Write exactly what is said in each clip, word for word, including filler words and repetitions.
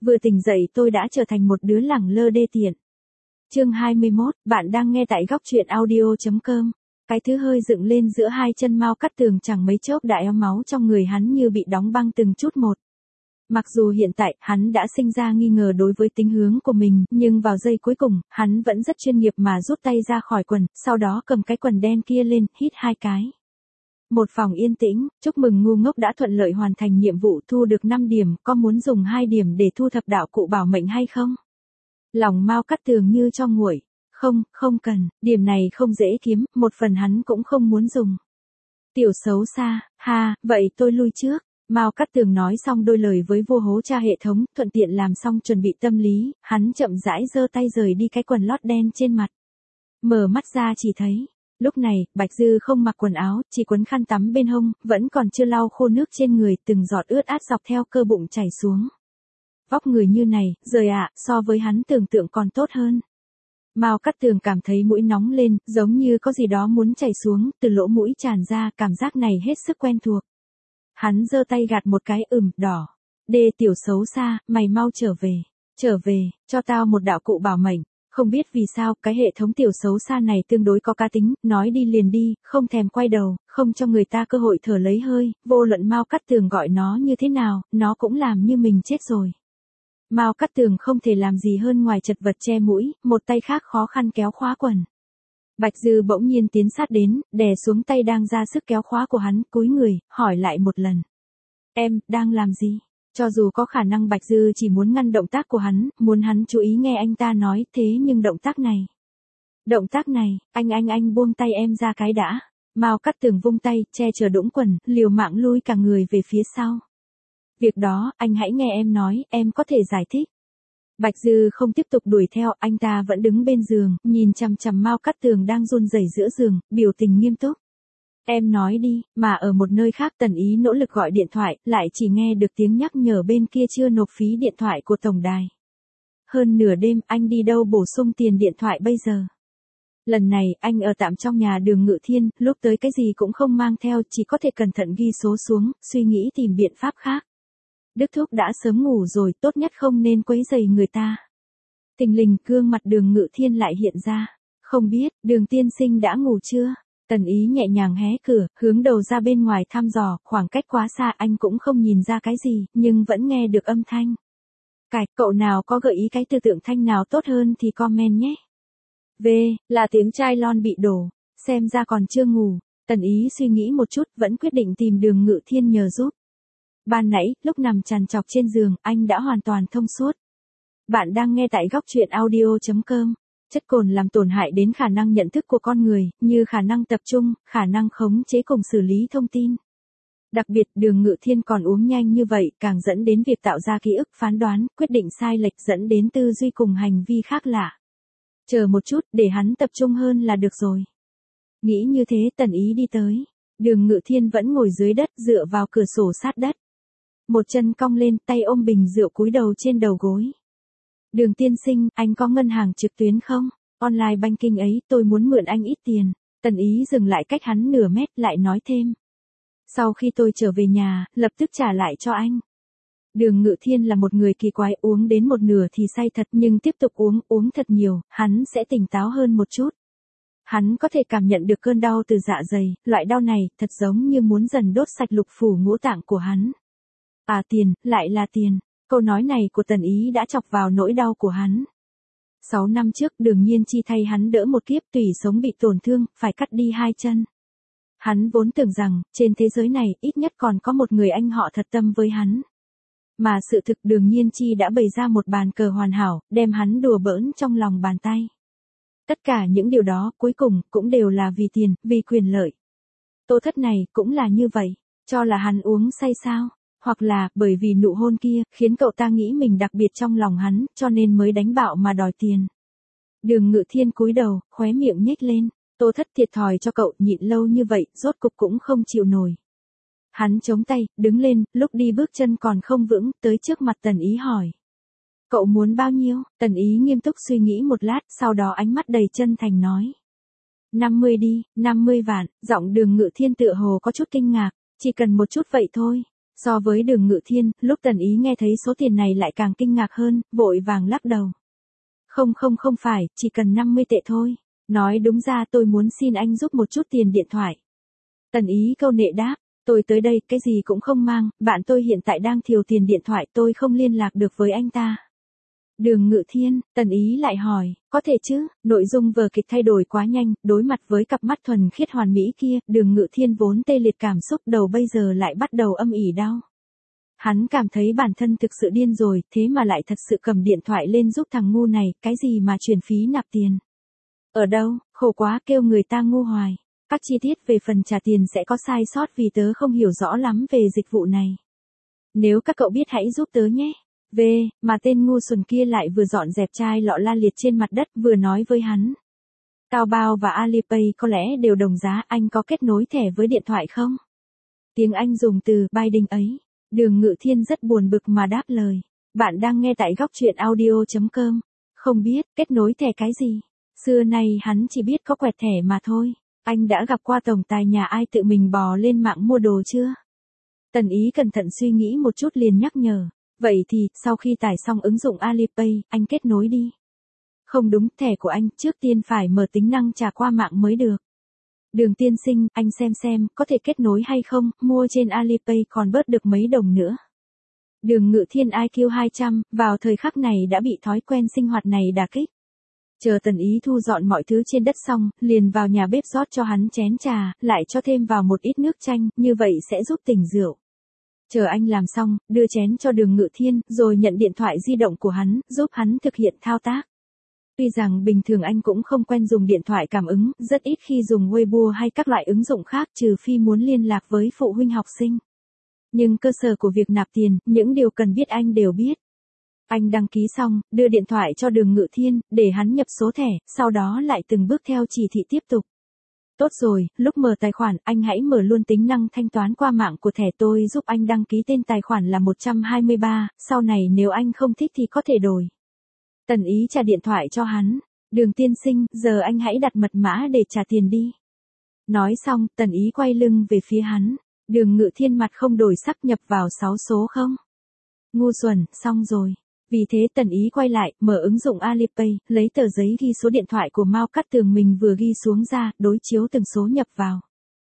Vừa tỉnh dậy tôi đã trở thành một đứa lẳng lơ đê tiện. Chương hai mươi mốt, bạn đang nghe tại góc truyện audio chấm com. Cái thứ hơi dựng lên giữa hai chân Mao Cát Tường chẳng mấy chốc đã éo máu trong người hắn như bị đóng băng từng chút một. Mặc dù hiện tại hắn đã sinh ra nghi ngờ đối với tính hướng của mình, nhưng vào giây cuối cùng, hắn vẫn rất chuyên nghiệp mà rút tay ra khỏi quần, sau đó cầm cái quần đen kia lên, hít hai cái. Một phòng yên tĩnh, chúc mừng ngu ngốc đã thuận lợi hoàn thành nhiệm vụ thu được năm điểm, có muốn dùng hai điểm để thu thập đạo cụ bảo mệnh hay không? Lòng Mao Cát Tường như cho nguội. Không, không cần, điểm này không dễ kiếm, một phần hắn cũng không muốn dùng. Tiểu xấu xa, ha, vậy tôi lui trước. Mao Cát Tường nói xong đôi lời với vua hố cha hệ thống, thuận tiện làm xong chuẩn bị tâm lý, hắn chậm rãi giơ tay rời đi cái quần lót đen trên mặt. Mở mắt ra chỉ thấy, lúc này, Bạch Dư không mặc quần áo, chỉ quấn khăn tắm bên hông, vẫn còn chưa lau khô nước trên người, từng giọt ướt át dọc theo cơ bụng chảy xuống. Vóc người như này, rời ạ, so với hắn tưởng tượng còn tốt hơn. Mao Cát Tường cảm thấy mũi nóng lên, giống như có gì đó muốn chảy xuống, từ lỗ mũi tràn ra, cảm giác này hết sức quen thuộc. Hắn giơ tay gạt một cái, ửm, đỏ. Đê tiểu xấu xa, mày mau trở về. Trở về, cho tao một đạo cụ bảo mệnh. Không biết vì sao, cái hệ thống tiểu xấu xa này tương đối có cá tính, nói đi liền đi, không thèm quay đầu, không cho người ta cơ hội thở lấy hơi, vô luận Mao Cát Tường gọi nó như thế nào, nó cũng làm như mình chết rồi. Mao Cát Tường không thể làm gì hơn ngoài chật vật che mũi, một tay khác khó khăn kéo khóa quần. Bạch Dư bỗng nhiên tiến sát đến, đè xuống tay đang ra sức kéo khóa của hắn, cúi người, hỏi lại một lần. Em, đang làm gì? Cho dù có khả năng Bạch Dư chỉ muốn ngăn động tác của hắn, muốn hắn chú ý nghe anh ta nói, thế nhưng động tác này. Động tác này, anh anh anh buông tay em ra cái đã. Mao Cát Tường vung tay, che chở đũng quần, liều mạng lui cả người về phía sau. Việc đó, anh hãy nghe em nói, em có thể giải thích. Bạch Dư không tiếp tục đuổi theo, anh ta vẫn đứng bên giường, nhìn chằm chằm Mao Cát Tường đang run rẩy giữa giường, biểu tình nghiêm túc. Em nói đi, mà ở một nơi khác Tần Ý nỗ lực gọi điện thoại, lại chỉ nghe được tiếng nhắc nhở bên kia chưa nộp phí điện thoại của tổng đài. Hơn nửa đêm, anh đi đâu bổ sung tiền điện thoại bây giờ? Lần này, anh ở tạm trong nhà Đường Ngự Thiên, lúc tới cái gì cũng không mang theo, chỉ có thể cẩn thận ghi số xuống, suy nghĩ tìm biện pháp khác. Đức Thúc đã sớm ngủ rồi, tốt nhất không nên quấy rầy người ta. Tình lình gương mặt Đường Ngự Thiên lại hiện ra. Không biết, Đường tiên sinh đã ngủ chưa? Tần Ý nhẹ nhàng hé cửa, hướng đầu ra bên ngoài thăm dò, khoảng cách quá xa anh cũng không nhìn ra cái gì, nhưng vẫn nghe được âm thanh. Cải, cậu nào có gợi ý cái tư tượng thanh nào tốt hơn thì comment nhé. V, là tiếng chai lon bị đổ, xem ra còn chưa ngủ. Tần Ý suy nghĩ một chút, vẫn quyết định tìm Đường Ngự Thiên nhờ giúp. Ban nãy, lúc nằm trằn trọc trên giường, anh đã hoàn toàn thông suốt. Bạn đang nghe tại góc truyện audio chấm com. Chất cồn làm tổn hại đến khả năng nhận thức của con người, như khả năng tập trung, khả năng khống chế cùng xử lý thông tin. Đặc biệt, Đường Ngự Thiên còn uống nhanh như vậy, càng dẫn đến việc tạo ra ký ức phán đoán, quyết định sai lệch dẫn đến tư duy cùng hành vi khác lạ. Chờ một chút, để hắn tập trung hơn là được rồi. Nghĩ như thế, Tần Ý đi tới. Đường Ngự Thiên vẫn ngồi dưới đất, dựa vào cửa sổ sát đất. Một chân cong lên, tay ôm bình rượu cúi đầu trên đầu gối. Đường tiên sinh, anh có ngân hàng trực tuyến không? Online banking ấy, tôi muốn mượn anh ít tiền. Tần Ý dừng lại cách hắn nửa mét, lại nói thêm. Sau khi tôi trở về nhà, lập tức trả lại cho anh. Đường Ngự Thiên là một người kỳ quái, uống đến một nửa thì say thật, nhưng tiếp tục uống, uống thật nhiều, hắn sẽ tỉnh táo hơn một chút. Hắn có thể cảm nhận được cơn đau từ dạ dày, loại đau này, thật giống như muốn dần đốt sạch lục phủ ngũ tạng của hắn. À tiền, lại là tiền. Câu nói này của Tần Ý đã chọc vào nỗi đau của hắn. Sáu năm trước, Đường Nhiên Chi thay hắn đỡ một kiếp, tủy sống bị tổn thương, phải cắt đi hai chân. Hắn vốn tưởng rằng, trên thế giới này, ít nhất còn có một người anh họ thật tâm với hắn. Mà sự thực Đường Nhiên Chi đã bày ra một bàn cờ hoàn hảo, đem hắn đùa bỡn trong lòng bàn tay. Tất cả những điều đó, cuối cùng, cũng đều là vì tiền, vì quyền lợi. Tô Thất này, cũng là như vậy. Cho là hắn uống say sao? Hoặc là, bởi vì nụ hôn kia, khiến cậu ta nghĩ mình đặc biệt trong lòng hắn, cho nên mới đánh bạo mà đòi tiền. Đường Ngự Thiên cúi đầu, khóe miệng nhếch lên. Tô Thất thiệt thòi cho cậu, nhịn lâu như vậy, rốt cục cũng không chịu nổi. Hắn chống tay, đứng lên, lúc đi bước chân còn không vững, tới trước mặt Tần Ý hỏi. Cậu muốn bao nhiêu? Tần Ý nghiêm túc suy nghĩ một lát, sau đó ánh mắt đầy chân thành nói. năm mươi đi, năm mươi vạn, giọng Đường Ngự Thiên tựa hồ có chút kinh ngạc, chỉ cần một chút vậy thôi. So với Đường Ngự Thiên, lúc Tần Ý nghe thấy số tiền này lại càng kinh ngạc hơn, vội vàng lắc đầu. Không không không phải, chỉ cần năm mươi tệ thôi. Nói đúng ra tôi muốn xin anh giúp một chút tiền điện thoại. Tần Ý câu nệ đáp, tôi tới đây cái gì cũng không mang, bạn tôi hiện tại đang thiếu tiền điện thoại, tôi không liên lạc được với anh ta. Đường Ngự Thiên, Tần Ý lại hỏi, có thể chứ, nội dung vở kịch thay đổi quá nhanh, đối mặt với cặp mắt thuần khiết hoàn mỹ kia, Đường Ngự Thiên vốn tê liệt cảm xúc đầu bây giờ lại bắt đầu âm ỉ đau. Hắn cảm thấy bản thân thực sự điên rồi, thế mà lại thật sự cầm điện thoại lên giúp thằng ngu này, cái gì mà chuyển phí nạp tiền. Ở đâu, khổ quá kêu người ta ngu hoài. Các chi tiết về phần trả tiền sẽ có sai sót vì tớ không hiểu rõ lắm về dịch vụ này. Nếu các cậu biết hãy giúp tớ nhé. V, mà tên ngu xuẩn kia lại vừa dọn dẹp chai lọ la liệt trên mặt đất vừa nói với hắn. Taobao và Alipay có lẽ đều đồng giá, anh có kết nối thẻ với điện thoại không? Tiếng Anh dùng từ binding ấy. Đường Ngự Thiên rất buồn bực mà đáp lời. Bạn đang nghe tại góc truyện audio chấm com. Không biết, kết nối thẻ cái gì? Xưa nay hắn chỉ biết có quẹt thẻ mà thôi. Anh đã gặp qua tổng tài nhà ai tự mình bò lên mạng mua đồ chưa? Tần Ý cẩn thận suy nghĩ một chút liền nhắc nhở. Vậy thì, sau khi tải xong ứng dụng Alipay, anh kết nối đi. Không đúng, thẻ của anh trước tiên phải mở tính năng trả qua mạng mới được. Đường tiên sinh, anh xem xem, có thể kết nối hay không, mua trên Alipay còn bớt được mấy đồng nữa. Đường Ngự Thiên i kiu hai trăm, vào thời khắc này đã bị thói quen sinh hoạt này đả kích. Chờ Tần Ý thu dọn mọi thứ trên đất xong, liền vào nhà bếp rót cho hắn chén trà, lại cho thêm vào một ít nước chanh, như vậy sẽ giúp tỉnh rượu. Chờ anh làm xong, đưa chén cho Đường Ngự Thiên, rồi nhận điện thoại di động của hắn, giúp hắn thực hiện thao tác. Tuy rằng bình thường anh cũng không quen dùng điện thoại cảm ứng, rất ít khi dùng Weibo hay các loại ứng dụng khác trừ phi muốn liên lạc với phụ huynh học sinh. Nhưng cơ sở của việc nạp tiền, những điều cần biết anh đều biết. Anh đăng ký xong, đưa điện thoại cho Đường Ngự Thiên, để hắn nhập số thẻ, sau đó lại từng bước theo chỉ thị tiếp tục. Tốt rồi, lúc mở tài khoản, anh hãy mở luôn tính năng thanh toán qua mạng của thẻ tôi giúp anh đăng ký tên tài khoản là một trăm hai mươi ba, sau này nếu anh không thích thì có thể đổi. Tần Ý trả điện thoại cho hắn. Đường tiên sinh, giờ anh hãy đặt mật mã để trả tiền đi. Nói xong, Tần Ý quay lưng về phía hắn. Đường Ngự Thiên mặt không đổi sắc nhập vào sáu số không. Ngu xuẩn, xong rồi. Vì thế Tần Ý quay lại, mở ứng dụng Alipay, lấy tờ giấy ghi số điện thoại của Mao Cát Tường mình vừa ghi xuống ra, đối chiếu từng số nhập vào.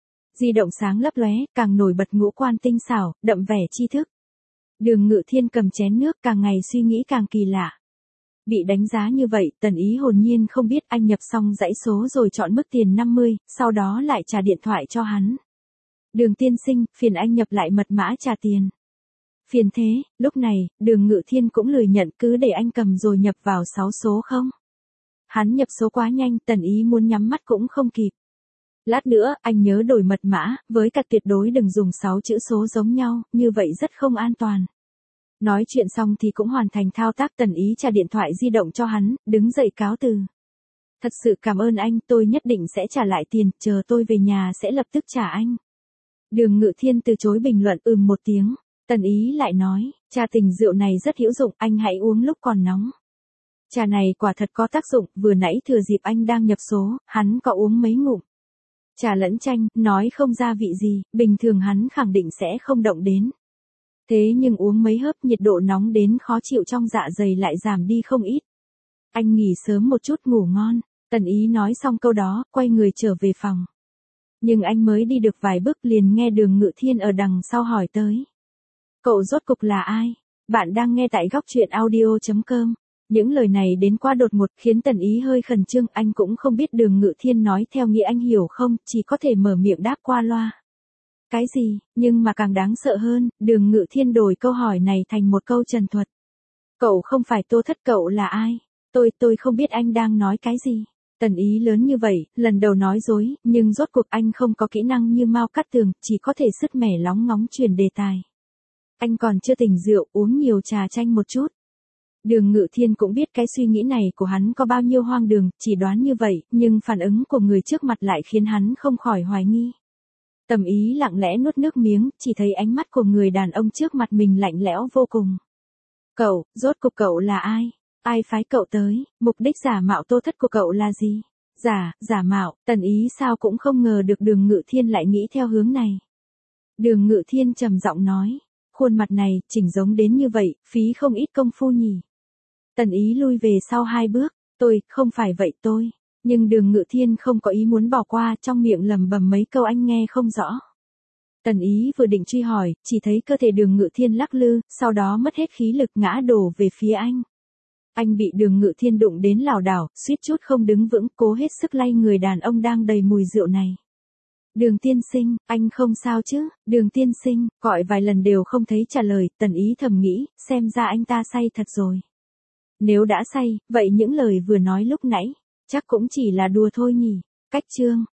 Di động sáng lấp lóe, càng nổi bật ngũ quan tinh xảo, đậm vẻ tri thức. Đường Ngự Thiên cầm chén nước, càng ngày suy nghĩ càng kỳ lạ. Bị đánh giá như vậy, Tần Ý hồn nhiên không biết anh nhập xong dãy số rồi chọn mức tiền năm mươi, sau đó lại trả điện thoại cho hắn. Đường tiên sinh, phiền anh nhập lại mật mã trả tiền. Phiền thế, lúc này, Đường Ngự Thiên cũng lười nhận, cứ để anh cầm rồi nhập vào sáu số không. Hắn nhập số quá nhanh, Tần Ý muốn nhắm mắt cũng không kịp. Lát nữa, anh nhớ đổi mật mã, với cả tuyệt đối đừng dùng sáu chữ số giống nhau, như vậy rất không an toàn. Nói chuyện xong thì cũng hoàn thành thao tác. Tần Ý trả điện thoại di động cho hắn, đứng dậy cáo từ. Thật sự cảm ơn anh, tôi nhất định sẽ trả lại tiền, chờ tôi về nhà sẽ lập tức trả anh. Đường Ngự Thiên từ chối bình luận ừm một tiếng. Tần Ý lại nói, trà tình rượu này rất hữu dụng, anh hãy uống lúc còn nóng. Trà này quả thật có tác dụng, vừa nãy thừa dịp anh đang nhập số, hắn có uống mấy ngụm. Trà lẫn chanh, nói không ra vị gì, bình thường hắn khẳng định sẽ không động đến. Thế nhưng uống mấy hớp nhiệt độ nóng đến khó chịu trong dạ dày lại giảm đi không ít. Anh nghỉ sớm một chút ngủ ngon. Tần Ý nói xong câu đó, quay người trở về phòng. Nhưng anh mới đi được vài bước liền nghe Đường Ngự Thiên ở đằng sau hỏi tới. Cậu rốt cục là ai? Bạn đang nghe tại góc truyện audio chấm com. Những lời này đến quá đột ngột khiến Tần Ý hơi khẩn trương, anh cũng không biết Đường Ngự Thiên nói theo nghĩa anh hiểu không, chỉ có thể mở miệng đáp qua loa. Cái gì, nhưng mà càng đáng sợ hơn, Đường Ngự Thiên đổi câu hỏi này thành một câu trần thuật. Cậu không phải Tô Thất, cậu là ai? Tôi, tôi không biết anh đang nói cái gì. Tần Ý lớn như vậy, lần đầu nói dối, nhưng rốt cuộc anh không có kỹ năng như Mao Cát Tường, chỉ có thể sứt mẻ lóng ngóng truyền đề tài. Anh còn chưa tỉnh rượu, uống nhiều trà chanh một chút. Đường Ngự Thiên cũng biết cái suy nghĩ này của hắn có bao nhiêu hoang đường, chỉ đoán như vậy, nhưng phản ứng của người trước mặt lại khiến hắn không khỏi hoài nghi. Tầm Ý lặng lẽ nuốt nước miếng, chỉ thấy ánh mắt của người đàn ông trước mặt mình lạnh lẽo vô cùng. Cậu, rốt cuộc cậu là ai? Ai phái cậu tới? Mục đích giả mạo Tô Thất của cậu là gì? Giả, giả mạo, Tần Ý sao cũng không ngờ được Đường Ngự Thiên lại nghĩ theo hướng này. Đường Ngự Thiên trầm giọng nói, khuôn mặt này, chỉnh giống đến như vậy, phí không ít công phu nhỉ. Tần Ý lui về sau hai bước, tôi, không phải vậy tôi. Nhưng Đường Ngự Thiên không có ý muốn bỏ qua, trong miệng lầm bầm mấy câu anh nghe không rõ. Tần Ý vừa định truy hỏi, chỉ thấy cơ thể Đường Ngự Thiên lắc lư, sau đó mất hết khí lực ngã đổ về phía anh. Anh bị Đường Ngự Thiên đụng đến lảo đảo, suýt chút không đứng vững, cố hết sức lay người đàn ông đang đầy mùi rượu này. Đường tiên sinh, anh không sao chứ? Đường tiên sinh, gọi vài lần đều không thấy trả lời, Tần Ý thầm nghĩ, xem ra anh ta say thật rồi. Nếu đã say, vậy những lời vừa nói lúc nãy, chắc cũng chỉ là đùa thôi nhỉ. Cách chương